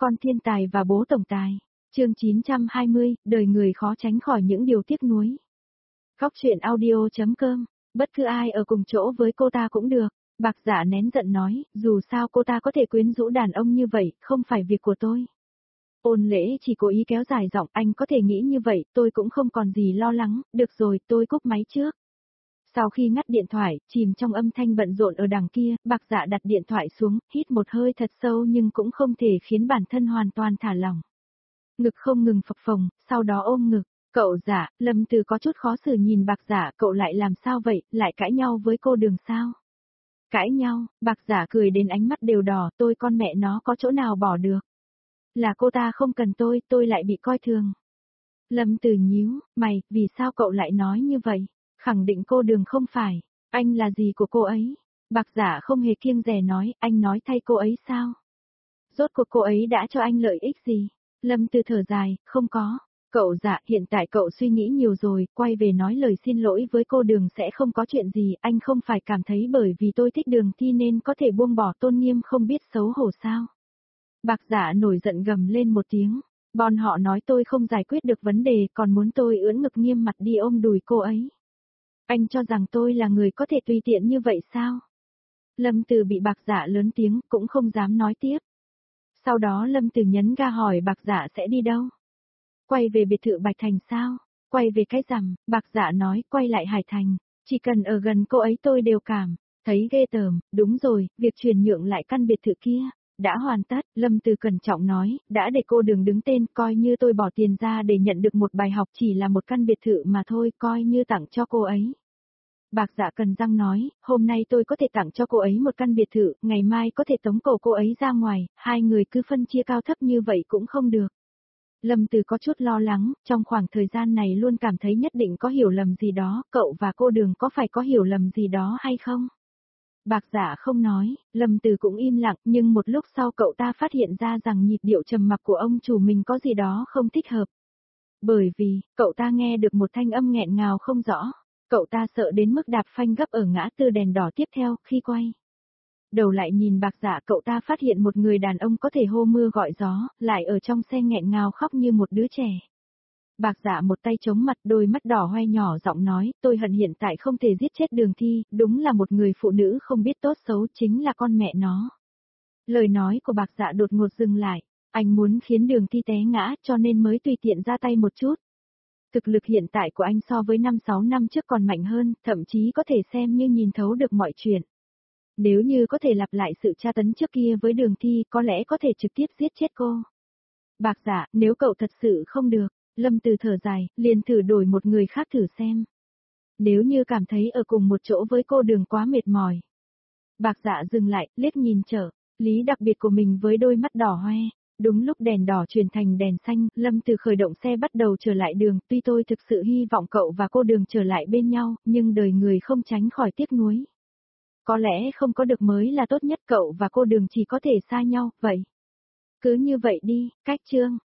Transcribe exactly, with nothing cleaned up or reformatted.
Con thiên tài và bố tổng tài. Chương chín trăm hai mươi, đời người khó tránh khỏi những điều tiếc nuối. Góc truyện audio.com, bất cứ ai ở cùng chỗ với cô ta cũng được. Bạc Dạ nén giận nói, dù sao cô ta có thể quyến rũ đàn ông như vậy, không phải việc của tôi. Ôn Lễ chỉ cố ý kéo dài giọng, anh có thể nghĩ như vậy, tôi cũng không còn gì lo lắng, được rồi, tôi cúp máy trước. Sau khi ngắt điện thoại, chìm trong âm thanh bận rộn ở đằng kia, Bạc Dạ đặt điện thoại xuống, hít một hơi thật sâu nhưng cũng không thể khiến bản thân hoàn toàn thả lỏng. Ngực không ngừng phập phồng, sau đó ôm ngực. Cậu Dạ, Lâm Từ có chút khó xử nhìn Bạc Dạ, cậu lại làm sao vậy, lại cãi nhau với cô Đường sao? Cãi nhau, Bạc Dạ cười đến ánh mắt đều đỏ, tôi con mẹ nó có chỗ nào bỏ được. Là cô ta không cần tôi, tôi lại bị coi thường. Lâm Từ nhíu mày, vì sao cậu lại nói như vậy? Khẳng định cô Đường không phải, anh là gì của cô ấy? Bạc Dạ không hề kiêng dè nói, anh nói thay cô ấy sao? Rốt cuộc cô ấy đã cho anh lợi ích gì? Lâm Từ thở dài, không có. Cậu Dạ, hiện tại cậu suy nghĩ nhiều rồi, quay về nói lời xin lỗi với cô Đường sẽ không có chuyện gì, anh không phải cảm thấy bởi vì tôi thích Đường Thi nên có thể buông bỏ tôn nghiêm không biết xấu hổ sao? Bạc Dạ nổi giận gầm lên một tiếng, bọn họ nói tôi không giải quyết được vấn đề còn muốn tôi ưỡn ngực nghiêm mặt đi ôm đùi cô ấy. Anh cho rằng tôi là người có thể tùy tiện như vậy sao? Lâm Từ bị Bạc Dạ lớn tiếng cũng không dám nói tiếp. Sau đó Lâm Từ nhấn ga hỏi Bạc Dạ sẽ đi đâu? Quay về biệt thự Bạch Thành sao? Quay về cái rằm, Bạc Dạ nói quay lại Hải Thành, chỉ cần ở gần cô ấy tôi đều cảm thấy ghê tởm, đúng rồi, việc chuyển nhượng lại căn biệt thự kia. Đã hoàn tất, Lâm Từ cẩn trọng nói, đã để cô Đường đứng tên, coi như tôi bỏ tiền ra để nhận được một bài học chỉ là một căn biệt thự mà thôi, coi như tặng cho cô ấy. Bạc Dạ cần răng nói, hôm nay tôi có thể tặng cho cô ấy một căn biệt thự, ngày mai có thể tống cổ cô ấy ra ngoài, hai người cứ phân chia cao thấp như vậy cũng không được. Lâm Từ có chút lo lắng, trong khoảng thời gian này luôn cảm thấy nhất định có hiểu lầm gì đó, cậu và cô Đường có phải có hiểu lầm gì đó hay không? Bạc Dạ không nói, Lâm Từ cũng im lặng, nhưng một lúc sau cậu ta phát hiện ra rằng nhịp điệu trầm mặc của ông chủ mình có gì đó không thích hợp. Bởi vì, cậu ta nghe được một thanh âm nghẹn ngào không rõ, cậu ta sợ đến mức đạp phanh gấp ở ngã tư đèn đỏ tiếp theo, khi quay đầu lại nhìn Bạc Dạ cậu ta phát hiện một người đàn ông có thể hô mưa gọi gió, lại ở trong xe nghẹn ngào khóc như một đứa trẻ. Bạc Dạ một tay chống mặt đôi mắt đỏ hoe nhỏ giọng nói, tôi hận hiện tại không thể giết chết Đường Thi, đúng là một người phụ nữ không biết tốt xấu chính là con mẹ nó. Lời nói của Bạc Dạ đột ngột dừng lại, anh muốn khiến Đường Thi té ngã cho nên mới tùy tiện ra tay một chút. Thực lực hiện tại của anh so với năm sáu năm trước còn mạnh hơn, thậm chí có thể xem như nhìn thấu được mọi chuyện. Nếu như có thể lặp lại sự tra tấn trước kia với Đường Thi có lẽ có thể trực tiếp giết chết cô. Bạc Dạ, nếu cậu thật sự không được, Lâm Từ thở dài, liền thử đổi một người khác thử xem. Nếu như cảm thấy ở cùng một chỗ với cô Đường quá mệt mỏi. Bạc Dạ dừng lại, liếc nhìn trở, lý đặc biệt của mình với đôi mắt đỏ hoe. Đúng lúc đèn đỏ chuyển thành đèn xanh, Lâm Từ khởi động xe bắt đầu trở lại đường, tuy tôi thực sự hy vọng cậu và cô Đường trở lại bên nhau, nhưng đời người không tránh khỏi tiếc nuối. Có lẽ không có được mới là tốt nhất, cậu và cô Đường chỉ có thể xa nhau, vậy. Cứ như vậy đi, cách chương.